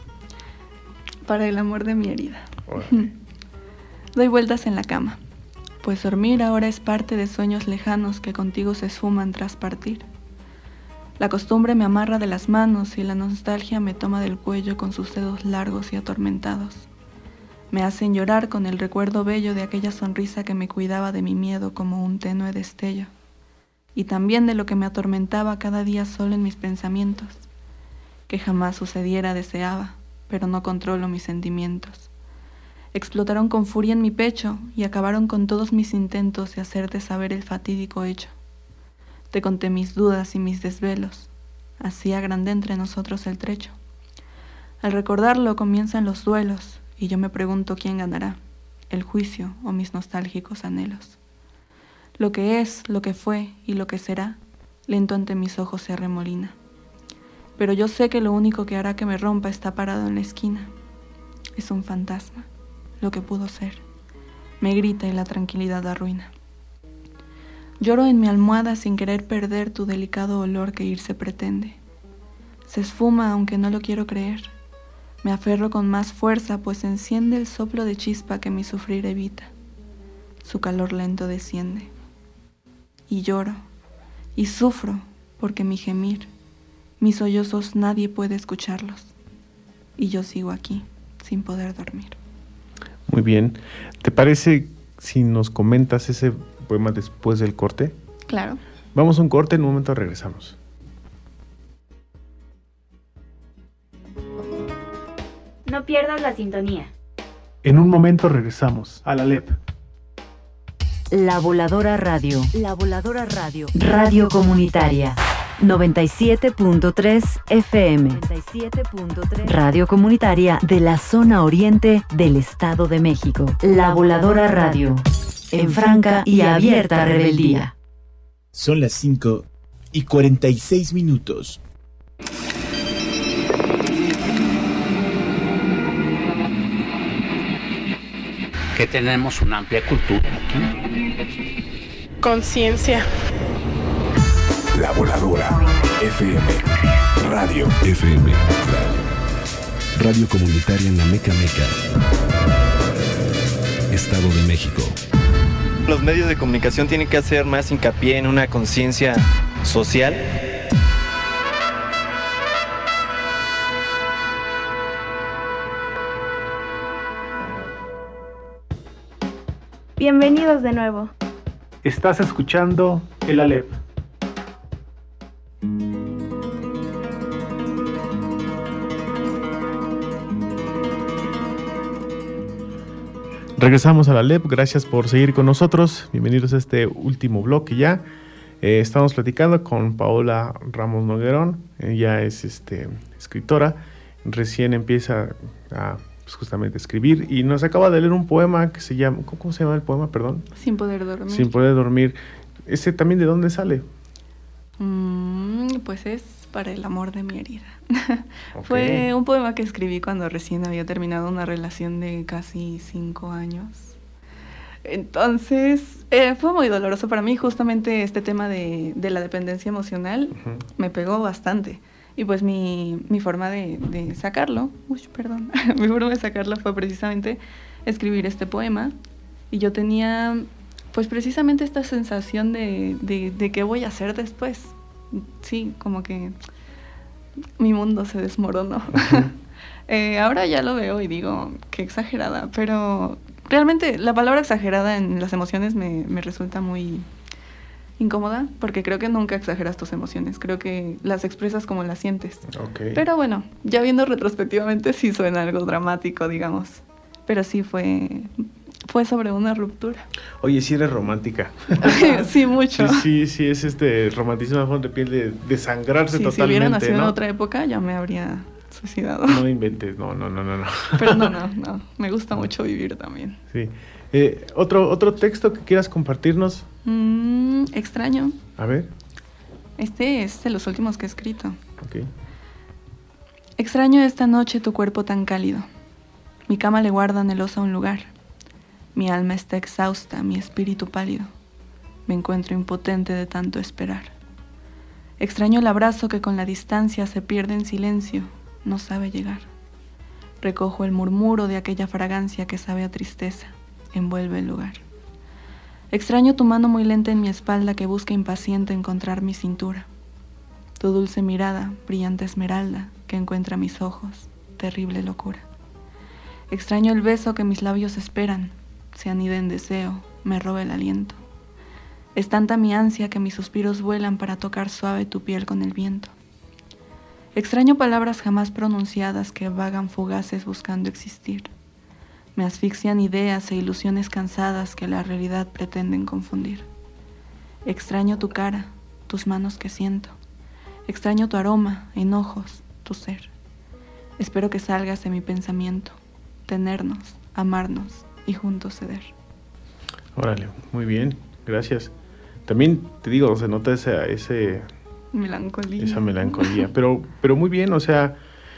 Para el amor de mi herida. Doy vueltas en la cama, pues dormir ahora es parte de sueños lejanos que contigo se esfuman tras partir. La costumbre me amarra de las manos y la nostalgia me toma del cuello con sus dedos largos y atormentados. Me hacen llorar con el recuerdo bello de aquella sonrisa que me cuidaba de mi miedo como un tenue destello, y también de lo que me atormentaba cada día solo en mis pensamientos. Que jamás sucediera deseaba, pero no controlo mis sentimientos. Explotaron con furia en mi pecho y acabaron con todos mis intentos de hacerte saber el fatídico hecho. Te conté mis dudas y mis desvelos, así agrandé entre nosotros el trecho. Al recordarlo comienzan los duelos, y yo me pregunto quién ganará, el juicio o mis nostálgicos anhelos. Lo que es, lo que fue y lo que será, lento ante mis ojos se arremolina. Pero yo sé que lo único que hará que me rompa está parado en la esquina. Es un fantasma, lo que pudo ser. Me grita y la tranquilidad arruina. Lloro en mi almohada sin querer perder tu delicado olor que irse pretende. Se esfuma aunque no lo quiero creer. Me aferro con más fuerza, pues enciende el soplo de chispa que mi sufrir evita. Su calor lento desciende. Y lloro, y sufro, porque mi gemir, mis sollozos nadie puede escucharlos. Y yo sigo aquí, sin poder dormir. Muy bien. ¿Te parece si nos comentas ese poema después del corte? Claro. Vamos a un corte, en un momento regresamos. No pierdas la sintonía. En un momento regresamos a la L E P. La Voladora Radio. La Voladora Radio. Radio Comunitaria. noventa y siete punto tres F M. noventa y siete punto tres. Radio Comunitaria de la zona oriente del Estado de México. La Voladora Radio. En franca y abierta rebeldía. Son las cinco y cuarenta y seis minutos. Que tenemos una amplia cultura aquí. Conciencia. La Voladora F M. Radio F M. Radio. Radio comunitaria en la Meca Meca. Estado de México. Los medios de comunicación tienen que hacer más hincapié en una conciencia social. Bienvenidos de nuevo. Estás escuchando el A L E P. Regresamos a la L E P, gracias por seguir con nosotros. Bienvenidos a este último bloque ya. Eh, estamos platicando con Paola Ramos Noguerón. Ella es este, escritora, recién empieza a pues, justamente escribir y nos acaba de leer un poema que se llama, ¿cómo se llama el poema? Perdón. Sin poder dormir. Sin poder dormir. ¿Ese también de dónde sale? Mm, pues es para el amor de mi herida. Okay. Fue un poema que escribí cuando recién había terminado una relación de casi cinco años. Entonces, eh, fue muy doloroso para mí. Justamente este tema de, de la dependencia emocional uh-huh. me pegó bastante. Y pues mi, mi forma de, de sacarlo, uy, perdón, mi forma de sacarlo fue precisamente escribir este poema. Y yo tenía, pues precisamente esta sensación de, de, de qué voy a hacer después. Sí, como que mi mundo se desmoronó. Uh-huh. eh, ahora ya lo veo y digo, qué exagerada, pero realmente la palabra exagerada en las emociones me, me resulta muy incómoda, porque creo que nunca exageras tus emociones, creo que las expresas como las sientes. Okay. Pero bueno, ya viendo retrospectivamente sí suena algo dramático, digamos, pero sí fue, fue sobre una ruptura. Oye, sí eres romántica. Sí, mucho. Sí, sí, sí, es este romanticismo a fondo de piel de desangrarse sí, totalmente, si hubiera nacido ¿no? en otra época ya me habría suicidado. No inventes, no, no, no, no, no. Pero no, no, no, me gusta mucho vivir también. Sí. Eh, ¿otro, ¿Otro texto que quieras compartirnos? Mm, extraño. A ver. Este es de los últimos que he escrito. Ok. Extraño esta noche tu cuerpo tan cálido. Mi cama le guarda anhelosa un lugar. Mi alma está exhausta, mi espíritu pálido. Me encuentro impotente de tanto esperar. Extraño el abrazo que con la distancia se pierde en silencio, no sabe llegar. Recojo el murmuro de aquella fragancia que sabe a tristeza, envuelve el lugar. Extraño tu mano muy lenta en mi espalda que busca impaciente encontrar mi cintura. Tu dulce mirada, brillante esmeralda, que encuentra mis ojos, terrible locura. Extraño el beso que mis labios esperan, se anida en deseo, me roba el aliento. Es tanta mi ansia que mis suspiros vuelan para tocar suave tu piel con el viento. Extraño palabras jamás pronunciadas que vagan fugaces buscando existir. Me asfixian ideas e ilusiones cansadas que la realidad pretenden confundir. Extraño tu cara, tus manos que siento. Extraño tu aroma, enojos, tu ser. Espero que salgas de mi pensamiento, tenernos, amarnos y juntos ceder. Órale, muy bien, gracias. También te digo, se nota esa, ese, melancolía. esa melancolía, pero, pero muy bien, o sea,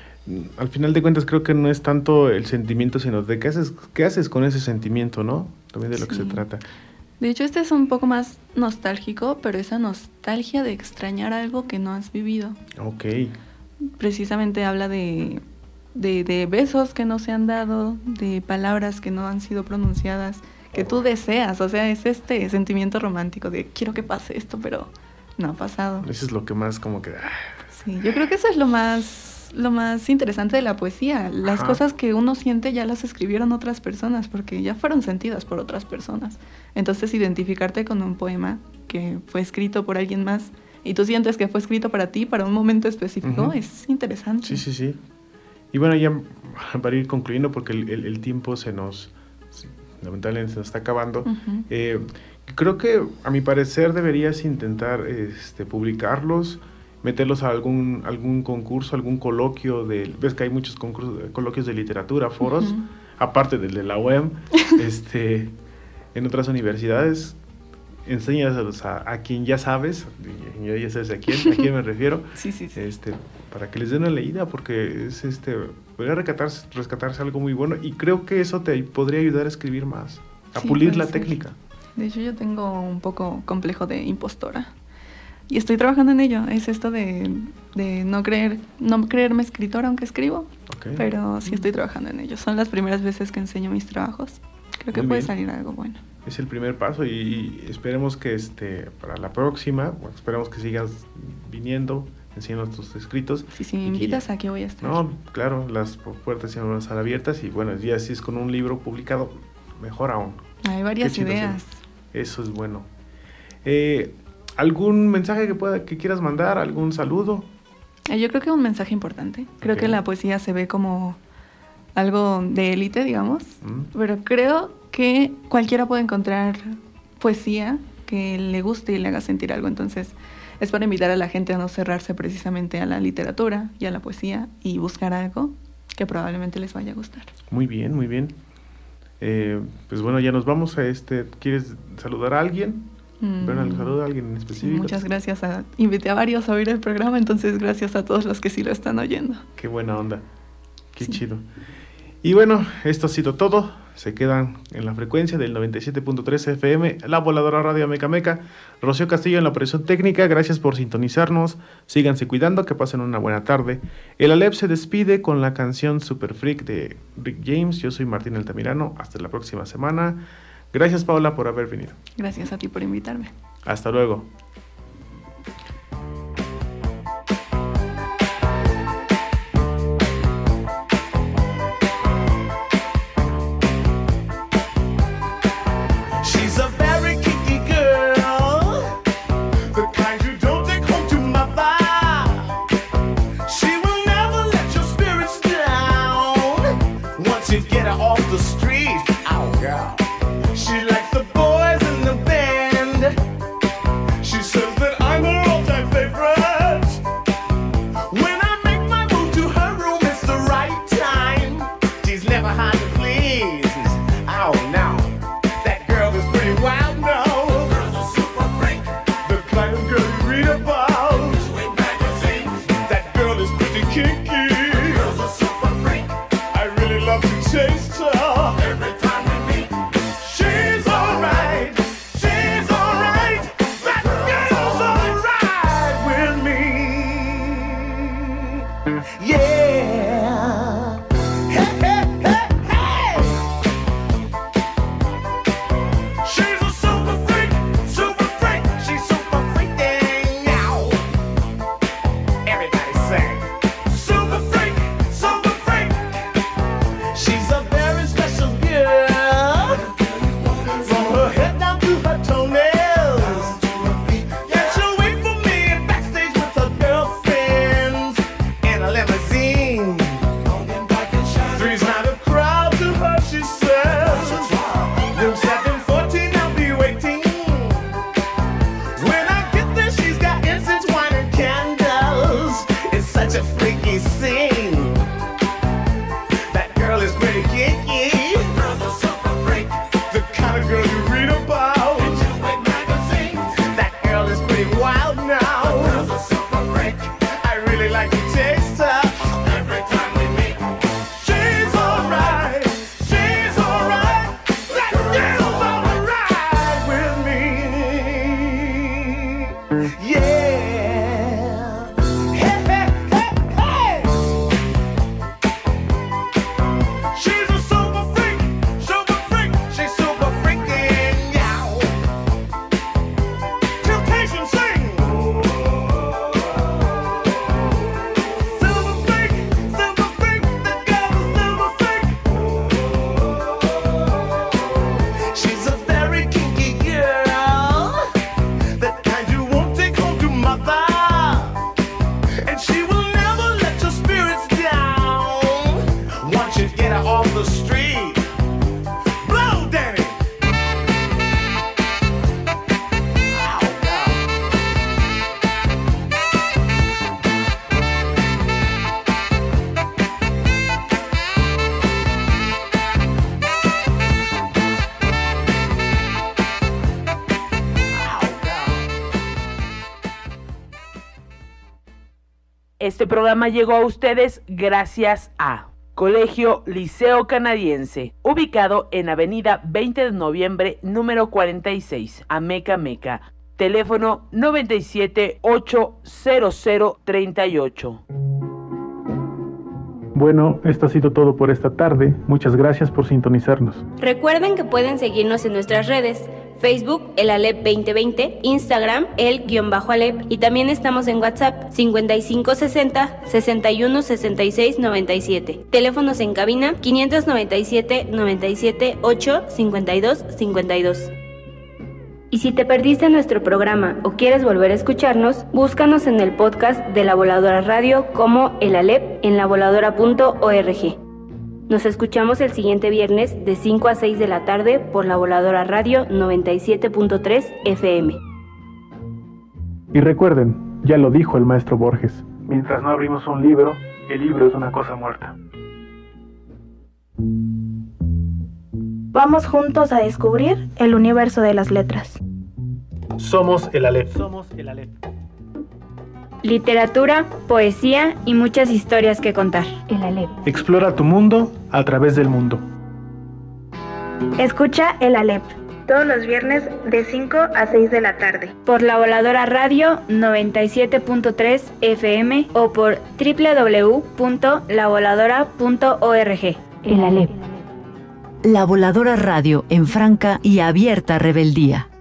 al final de cuentas creo que no es tanto el sentimiento, sino de qué haces, qué haces con ese sentimiento, ¿no? También de lo sí. que se trata. De hecho, este es un poco más nostálgico, pero esa nostalgia de extrañar algo que no has vivido. Ok. Precisamente habla de, de, de besos que no se han dado, de palabras que no han sido pronunciadas, que tú deseas, o sea, es este sentimiento romántico de quiero que pase esto, pero no ha pasado. Eso es lo que más como que... Sí, yo creo que eso es lo más, lo más interesante de la poesía. Las Ajá. cosas que uno siente ya las escribieron otras personas, porque ya fueron sentidas por otras personas. Entonces, identificarte con un poema que fue escrito por alguien más y tú sientes que fue escrito para ti, para un momento específico, uh-huh. es interesante. Sí, sí, sí. Y bueno, ya para ir concluyendo, porque el, el, el tiempo se nos... lamentablemente se nos está acabando. Uh-huh. Eh, creo que, a mi parecer, deberías intentar este, publicarlos, meterlos a algún algún concurso, algún coloquio. De, ves que hay muchos concursos, coloquios de literatura, foros, uh-huh. aparte del de la U E M, este, en otras universidades. Enséñalos a, a quien ya sabes, y ya sabes a quién, a quién me refiero, sí, sí, sí. Este, para que les den una leída, porque es este podría rescatarse, rescatarse algo muy bueno, y creo que eso te podría ayudar a escribir más, a sí, pulir la ser. técnica. De hecho, yo tengo un poco complejo de impostora, y estoy trabajando en ello. Es esto de, de no creer, no creerme escritora aunque escribo, okay. pero sí estoy trabajando en ello. Son las primeras veces que enseño mis trabajos. Creo que muy puede bien. salir algo bueno. Es el primer paso, y, y esperemos que este para la próxima, bueno, esperemos que sigas viniendo, enseñando tus escritos. Sí, si me invitas, aquí voy a estar. No, claro, las puertas siempre van a estar abiertas, y bueno, ya si es con un libro publicado, mejor aún. Hay varias ideas. Eso es bueno. Eh, ¿Algún mensaje que pueda que quieras mandar? ¿Algún saludo? Eh, yo creo que un mensaje importante. Creo okay. que la poesía se ve como algo de élite, digamos, mm. pero creo que cualquiera puede encontrar poesía que le guste y le haga sentir algo. Entonces, es para invitar a la gente a no cerrarse precisamente a la literatura y a la poesía, y buscar algo que probablemente les vaya a gustar. Muy bien, muy bien. Eh, pues bueno, ya nos vamos a este. ¿Quieres saludar a alguien? Mm. ¿Ver saludo a alguien en específico? Sí, muchas gracias. A, invité a varios a oír el programa, entonces gracias a todos los que sí lo están oyendo. Qué buena onda. Qué sí. chido. Y bueno, esto ha sido todo. Se quedan en la frecuencia del noventa y siete punto tres F M, La Voladora Radio Amecameca. Rocío Castillo en la operación técnica. Gracias por sintonizarnos. Síganse cuidando, que pasen una buena tarde. El Alep se despide con la canción Super Freak de Rick James. Yo soy Martín Altamirano. Hasta la próxima semana. Gracias, Paola, por haber venido. Gracias a ti por invitarme. Hasta luego. she'd get her off the street. Oh, girl. She likes the boys in the band. She says that I'm her all-time favorite. When I make my move to her room, it's the right time. She's never hard to please. Oh, no. That girl is pretty wild now. The girl's a super freak. The kind of girl you read about. In magazines. That girl is pretty kinky. The girl's a super freak. I really love to taste her. Every time we meet. She's alright. She's alright. That girl's alright with me. Yeah. Hey, hey, hey, hey. She's a super freak, super freak. She's super freaking out. Everybody sing. Super freak, super freak. She's a very special girl. From her head down to her toenails. Yeah, she'll wait for me backstage with her girlfriends in a limousine. Three's not a crowd to her, she says. Room seven fourteen, I'll be waiting. When I get there, she's got incense, wine, and candles. It's such a freaky scene. That girl is pretty kinky. The girl's a super freak. The kind of girl you read about. In two-way magazines. That girl is pretty wild now. The girl's a super freak. I really like to taste her. Every time we meet. She's alright. She's alright. That girl's alright with me. Yeah. Hey, hey, hey, hey. She's a super freak, super freak. She's super freaking out. Temptation sing. Super freak, super freak. That girl's a super freak. She's a very kinky girl. That kind you won't take home to mother. And she will never let your spirits down. Once you get her off the street. Blow, Danny. Este programa llegó a ustedes gracias a Colegio Liceo Canadiense, ubicado en Avenida veinte de noviembre, número cuarenta y seis, Ameca Meca. Teléfono noventa y siete, ocho cero cero, treinta y ocho. Bueno, esto ha sido todo por esta tarde. Muchas gracias por sintonizarnos. Recuerden que pueden seguirnos en nuestras redes, Facebook, el Alep veinte veinte, Instagram, el-Alep, y también estamos en WhatsApp, cincuenta y cinco sesenta, sesenta y uno sesenta y seis noventa y siete. Teléfonos en cabina, quinientos noventa y siete, noventa y siete, ocho, cincuenta y dos, cincuenta y dos. Y si te perdiste nuestro programa o quieres volver a escucharnos, búscanos en el podcast de La Voladora Radio como El Alep en la voladora punto org. Nos escuchamos el siguiente viernes de cinco a seis de la tarde por La Voladora Radio noventa y siete punto tres F M. Y recuerden, ya lo dijo el maestro Borges, mientras no abrimos un libro, el libro es una cosa muerta. Vamos juntos a descubrir el universo de las letras. Somos el Alep. Somos el Alep. Literatura, poesía y muchas historias que contar. El Alep. Explora tu mundo a través del mundo. Escucha el Alep todos los viernes de cinco a seis de la tarde por La Voladora Radio noventa y siete punto tres F M o por doble u doble u doble u punto la voladora punto org. El Alep. La Voladora Radio en franca y abierta rebeldía.